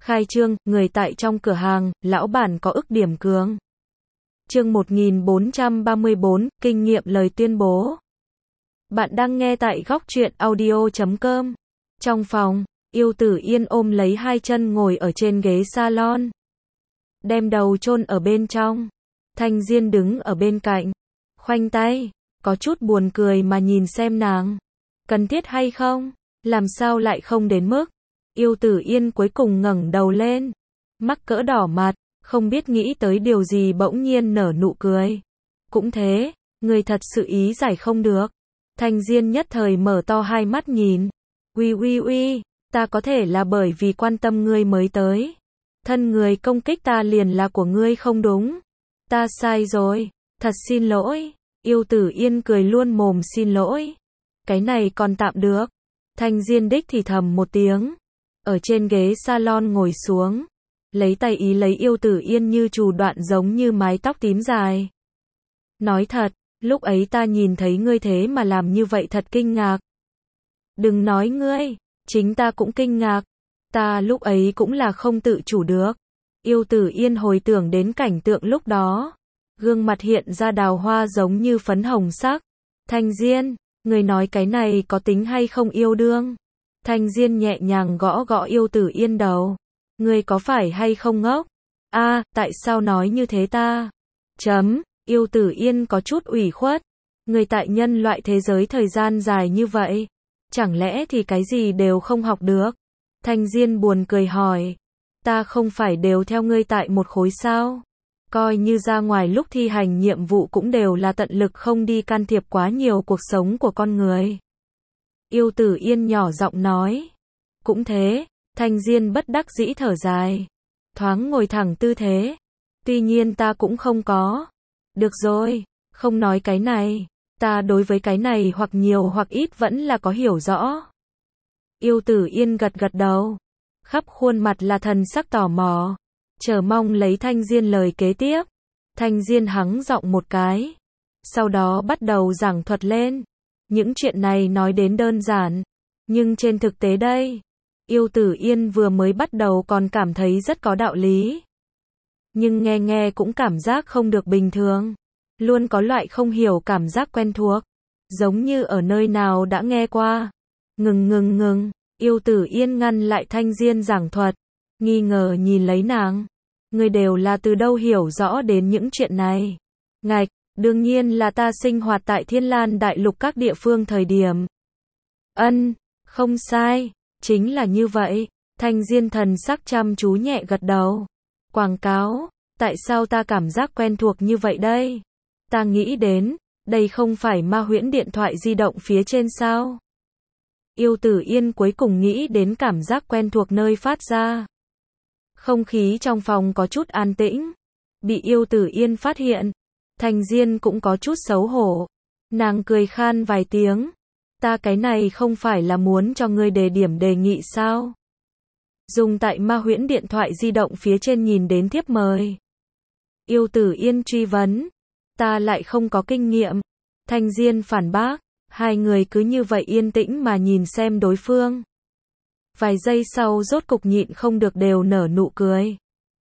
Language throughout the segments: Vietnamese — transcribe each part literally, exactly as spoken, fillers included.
Khai trương, người tại trong cửa hàng, lão bản có ức điểm cường. Chương một nghìn bốn trăm ba mươi bốn, kinh nghiệm lời tuyên bố. Bạn đang nghe tại góc truyện audio chấm com. Trong phòng, Yêu Tử Yên ôm lấy hai chân ngồi ở trên ghế salon. Đem đầu chôn ở bên trong. Thanh Diên đứng ở bên cạnh. Khoanh tay, có chút buồn cười mà nhìn xem nàng. Cần thiết hay không? Làm sao lại không đến mức? Yêu Tử Yên cuối cùng ngẩng đầu lên. Mắc cỡ đỏ mặt, không biết nghĩ tới điều gì bỗng nhiên nở nụ cười. Cũng thế, người thật sự ý giải không được. Thanh Diên nhất thời mở to hai mắt nhìn. Uy uy uy, ta có thể là bởi vì quan tâm ngươi mới tới. Thân người công kích ta liền là của ngươi không đúng. Ta sai rồi, thật xin lỗi. Yêu Tử Yên cười luôn mồm xin lỗi. Cái này còn tạm được. Thanh Diên đích thì thầm một tiếng. Ở trên ghế salon ngồi xuống. Lấy tay ý lấy Yêu Tử Yên như chù đoạn giống như mái tóc tím dài. Nói thật, lúc ấy ta nhìn thấy ngươi thế mà làm như vậy thật kinh ngạc. Đừng nói ngươi, chính ta cũng kinh ngạc. Ta lúc ấy cũng là không tự chủ được. Yêu Tử Yên hồi tưởng đến cảnh tượng lúc đó. Gương mặt hiện ra đào hoa giống như phấn hồng sắc. Thanh Diên, người nói cái này có tính hay không yêu đương? Thanh Diên nhẹ nhàng gõ gõ Yêu Tử Yên đầu. Người có phải hay không ngốc? A, à, tại sao nói như thế ta? Chấm, Yêu Tử Yên có chút ủy khuất. Người tại nhân loại thế giới thời gian dài như vậy. Chẳng lẽ thì cái gì đều không học được? Thanh Diên buồn cười hỏi. Ta không phải đều theo ngươi tại một khối sao? Coi như ra ngoài lúc thi hành nhiệm vụ cũng đều là tận lực không đi can thiệp quá nhiều cuộc sống của con người. Yêu Tử Yên nhỏ giọng nói. Cũng thế, Thanh Diên bất đắc dĩ thở dài. Thoáng ngồi thẳng tư thế. Tuy nhiên ta cũng không có. Được rồi, không nói cái này. Ta đối với cái này hoặc nhiều hoặc ít vẫn là có hiểu rõ. Yêu Tử Yên gật gật đầu. Khắp khuôn mặt là thần sắc tò mò. Chờ mong lấy Thanh Diên lời kế tiếp. Thanh Diên hắng giọng một cái. Sau đó bắt đầu giảng thuật lên. Những chuyện này nói đến đơn giản. Nhưng trên thực tế đây. Yêu Tử Yên vừa mới bắt đầu còn cảm thấy rất có đạo lý. Nhưng nghe nghe cũng cảm giác không được bình thường. Luôn có loại không hiểu cảm giác quen thuộc. Giống như ở nơi nào đã nghe qua. Ngừng ngừng ngừng. Yêu Tử Yên ngăn lại Thanh Diên giảng thuật. Nghi ngờ nhìn lấy nàng. Người đều là từ đâu hiểu rõ đến những chuyện này. Ngạch, đương nhiên là ta sinh hoạt tại Thiên Lan Đại Lục các địa phương thời điểm. Ân, không sai, chính là như vậy. Thanh Diên thần sắc chăm chú nhẹ gật đầu. Quảng cáo, tại sao ta cảm giác quen thuộc như vậy đây? Ta nghĩ đến, đây không phải ma huyễn điện thoại di động phía trên sao? Yêu Tử Yên cuối cùng nghĩ đến cảm giác quen thuộc nơi phát ra. Không khí trong phòng có chút an tĩnh. Bị Yêu Tử Yên phát hiện. Thanh Diên cũng có chút xấu hổ. Nàng cười khan vài tiếng. Ta cái này không phải là muốn cho ngươi đề điểm đề nghị sao? Dùng tại ma huyễn điện thoại di động phía trên nhìn đến thiếp mời. Yêu Tử Yên truy vấn. Ta lại không có kinh nghiệm. Thanh Diên phản bác. Hai người cứ như vậy yên tĩnh mà nhìn xem đối phương. Vài giây sau rốt cục nhịn không được đều nở nụ cười.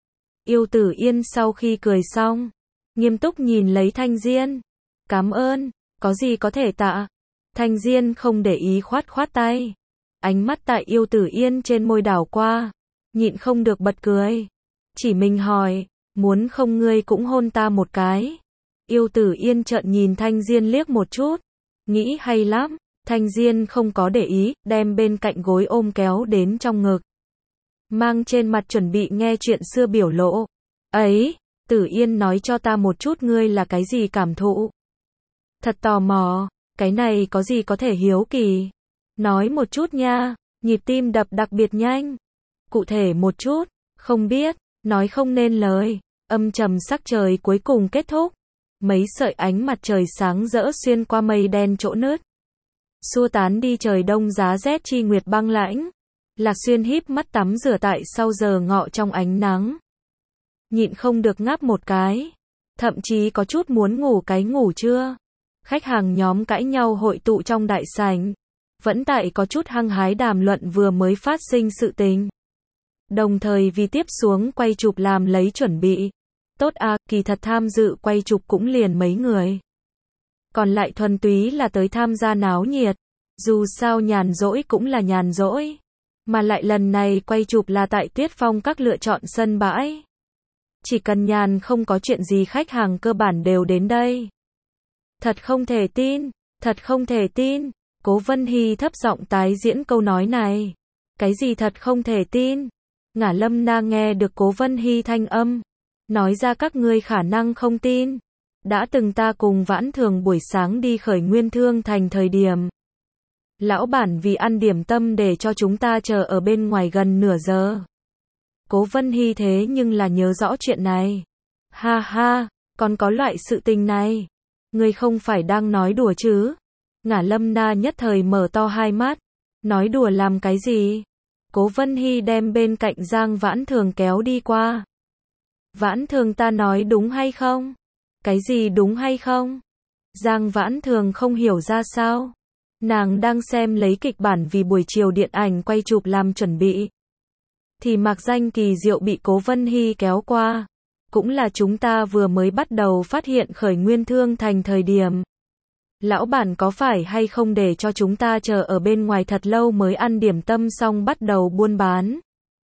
Yêu Tử Yên sau khi cười xong, nghiêm túc nhìn lấy Thanh Diên. Cảm ơn, có gì có thể tạ. Thanh Diên không để ý khoát khoát tay. Ánh mắt tại Yêu Tử Yên trên môi đảo qua, nhịn không được bật cười. Chỉ mình hỏi, muốn không ngươi cũng hôn ta một cái. Yêu Tử Yên trợn nhìn Thanh Diên liếc một chút. Nghĩ hay lắm. Thanh Diên không có để ý, đem bên cạnh gối ôm kéo đến trong ngực. Mang trên mặt chuẩn bị nghe chuyện xưa biểu lộ. Ấy, Tử Yên nói cho ta một chút ngươi là cái gì cảm thụ. Thật tò mò, cái này có gì có thể hiếu kỳ. Nói một chút nha, nhịp tim đập đặc biệt nhanh. Cụ thể một chút, không biết, nói không nên lời. Âm trầm sắc trời cuối cùng kết thúc. Mấy sợi ánh mặt trời sáng rỡ xuyên qua mây đen chỗ nứt. Xua tán đi trời đông giá rét chi nguyệt băng lãnh. Lạc Xuyên híp mắt tắm rửa tại sau giờ ngọ trong ánh nắng. Nhịn không được ngáp một cái. Thậm chí có chút muốn ngủ cái ngủ trưa. Khách hàng nhóm cãi nhau hội tụ trong đại sảnh. Vẫn tại có chút hăng hái đàm luận vừa mới phát sinh sự tình. đồng thời vì tiếp xuống quay chụp làm lấy chuẩn bị. Tốt à, kỳ thật tham dự quay chụp cũng liền mấy người. Còn lại thuần túy là tới tham gia náo nhiệt. Dù sao nhàn rỗi cũng là nhàn rỗi. Mà lại lần này quay chụp là tại Tuyết Phong các lựa chọn sân bãi. Chỉ cần nhàn không có chuyện gì khách hàng cơ bản đều đến đây. Thật không thể tin, thật không thể tin. Cố Vân Hy thấp giọng tái diễn câu nói này. Cái gì thật không thể tin? Ngả Lâm Na nghe được Cố Vân Hy thanh âm. Nói ra các ngươi khả năng không tin. Đã từng ta cùng Vãn Thường buổi sáng đi khởi Nguyên Thương Thành thời điểm. Lão bản vì ăn điểm tâm để cho chúng ta chờ ở bên ngoài gần nửa giờ. Cố Vân Hy thế nhưng là nhớ rõ chuyện này. Ha ha, còn có loại sự tình này. Ngươi không phải đang nói đùa chứ? Ngả Lâm Na nhất thời mở to hai mắt. Nói đùa làm cái gì? Cố Vân Hy đem bên cạnh Giang Vãn Thường kéo đi qua. Vãn Thường ta nói đúng hay không? Cái gì đúng hay không? Giang Vãn Thường không hiểu ra sao. Nàng đang xem lấy kịch bản vì buổi chiều điện ảnh quay chụp làm chuẩn bị. Thì mạc danh kỳ diệu bị Cố Vân Hy kéo qua. Cũng là chúng ta vừa mới bắt đầu phát hiện khởi Nguyên Thương Thành thời điểm. Lão bản có phải hay không để cho chúng ta chờ ở bên ngoài thật lâu mới ăn điểm tâm xong bắt đầu buôn bán?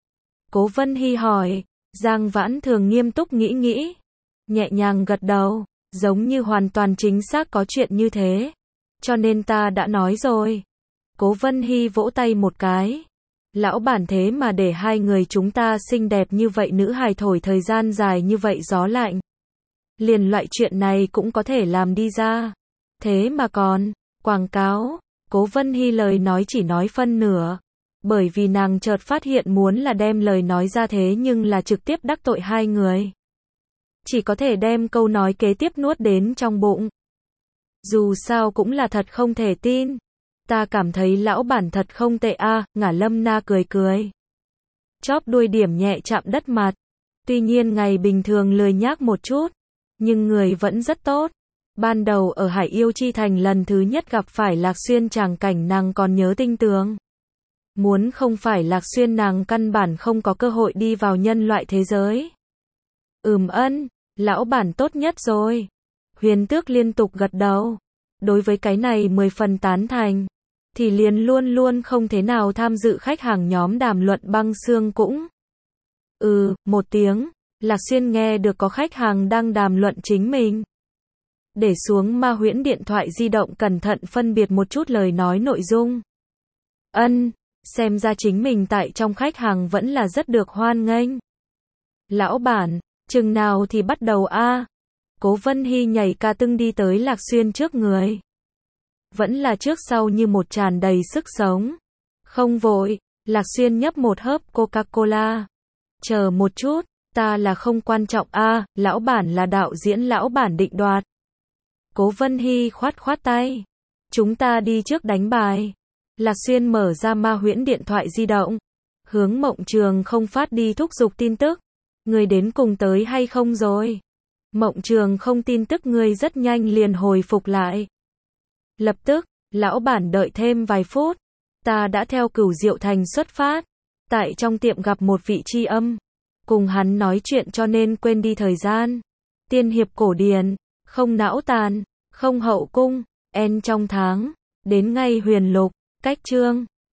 Cố Vân Hy hỏi. Giang Vãn Thường nghiêm túc nghĩ nghĩ. Nhẹ nhàng gật đầu. Giống như hoàn toàn chính xác có chuyện như thế. Cho nên ta đã nói rồi. Cố Vân Hy vỗ tay một cái. Lão bản thế mà để hai người chúng ta xinh đẹp như vậy nữ hài thổi thời gian dài như vậy gió lạnh. Liền loại chuyện này cũng có thể làm đi ra. Thế mà còn, quảng cáo. Cố Vân Hy lời nói chỉ nói phân nửa. Bởi vì nàng chợt phát hiện muốn là đem lời nói ra thế nhưng là trực tiếp đắc tội hai người. Chỉ có thể đem câu nói kế tiếp nuốt đến trong bụng. Dù sao cũng là thật không thể tin. Ta cảm thấy lão bản thật không tệ a, à, Ngả Lâm Na cười cười. Chóp đuôi điểm nhẹ chạm đất mặt. Tuy nhiên ngày bình thường lười nhác một chút. Nhưng người vẫn rất tốt. Ban đầu ở Hải Yêu Chi Thành lần thứ nhất gặp phải Lạc Xuyên tràng cảnh nàng còn nhớ tinh tường. Muốn không phải Lạc Xuyên nàng căn bản không có cơ hội đi vào nhân loại thế giới. Ừm ân, lão bản tốt nhất rồi. Huyền Tước liên tục gật đầu. Đối với cái này mười phần tán thành. Thì liền luôn luôn không thế nào tham dự khách hàng nhóm đàm luận băng xương cũng. Ừ, một tiếng. Lạc Xuyên nghe được có khách hàng đang đàm luận chính mình. Để xuống ma huyễn điện thoại di động cẩn thận phân biệt một chút lời nói nội dung. Ân, xem ra chính mình tại trong khách hàng vẫn là rất được hoan nghênh. Lão bản, chừng nào thì bắt đầu a? Cố Vân Hy nhảy ca tưng đi tới Lạc Xuyên trước người. Vẫn là trước sau như một tràn đầy sức sống. Không vội, Lạc Xuyên nhấp một hớp Coca-Cola. Chờ một chút, ta là không quan trọng a, lão bản là đạo diễn lão bản định đoạt. Cố Vân Hy khoát khoát tay. Chúng ta đi trước đánh bài. Lạc Xuyên mở ra ma huyễn điện thoại di động. Hướng Mộng Trường không phát đi thúc giục tin tức. Người đến cùng tới hay không rồi? Mộng Trường không tin tức người rất nhanh liền hồi phục lại. Lập tức, lão bản đợi thêm vài phút. Ta đã theo Cửu Diệu Thành xuất phát. Tại trong tiệm gặp một vị tri âm. Cùng hắn nói chuyện cho nên quên đi thời gian. Tiên hiệp cổ điển, không não tàn, không hậu cung, en trong tháng. Đến ngay huyền lục, cách chương.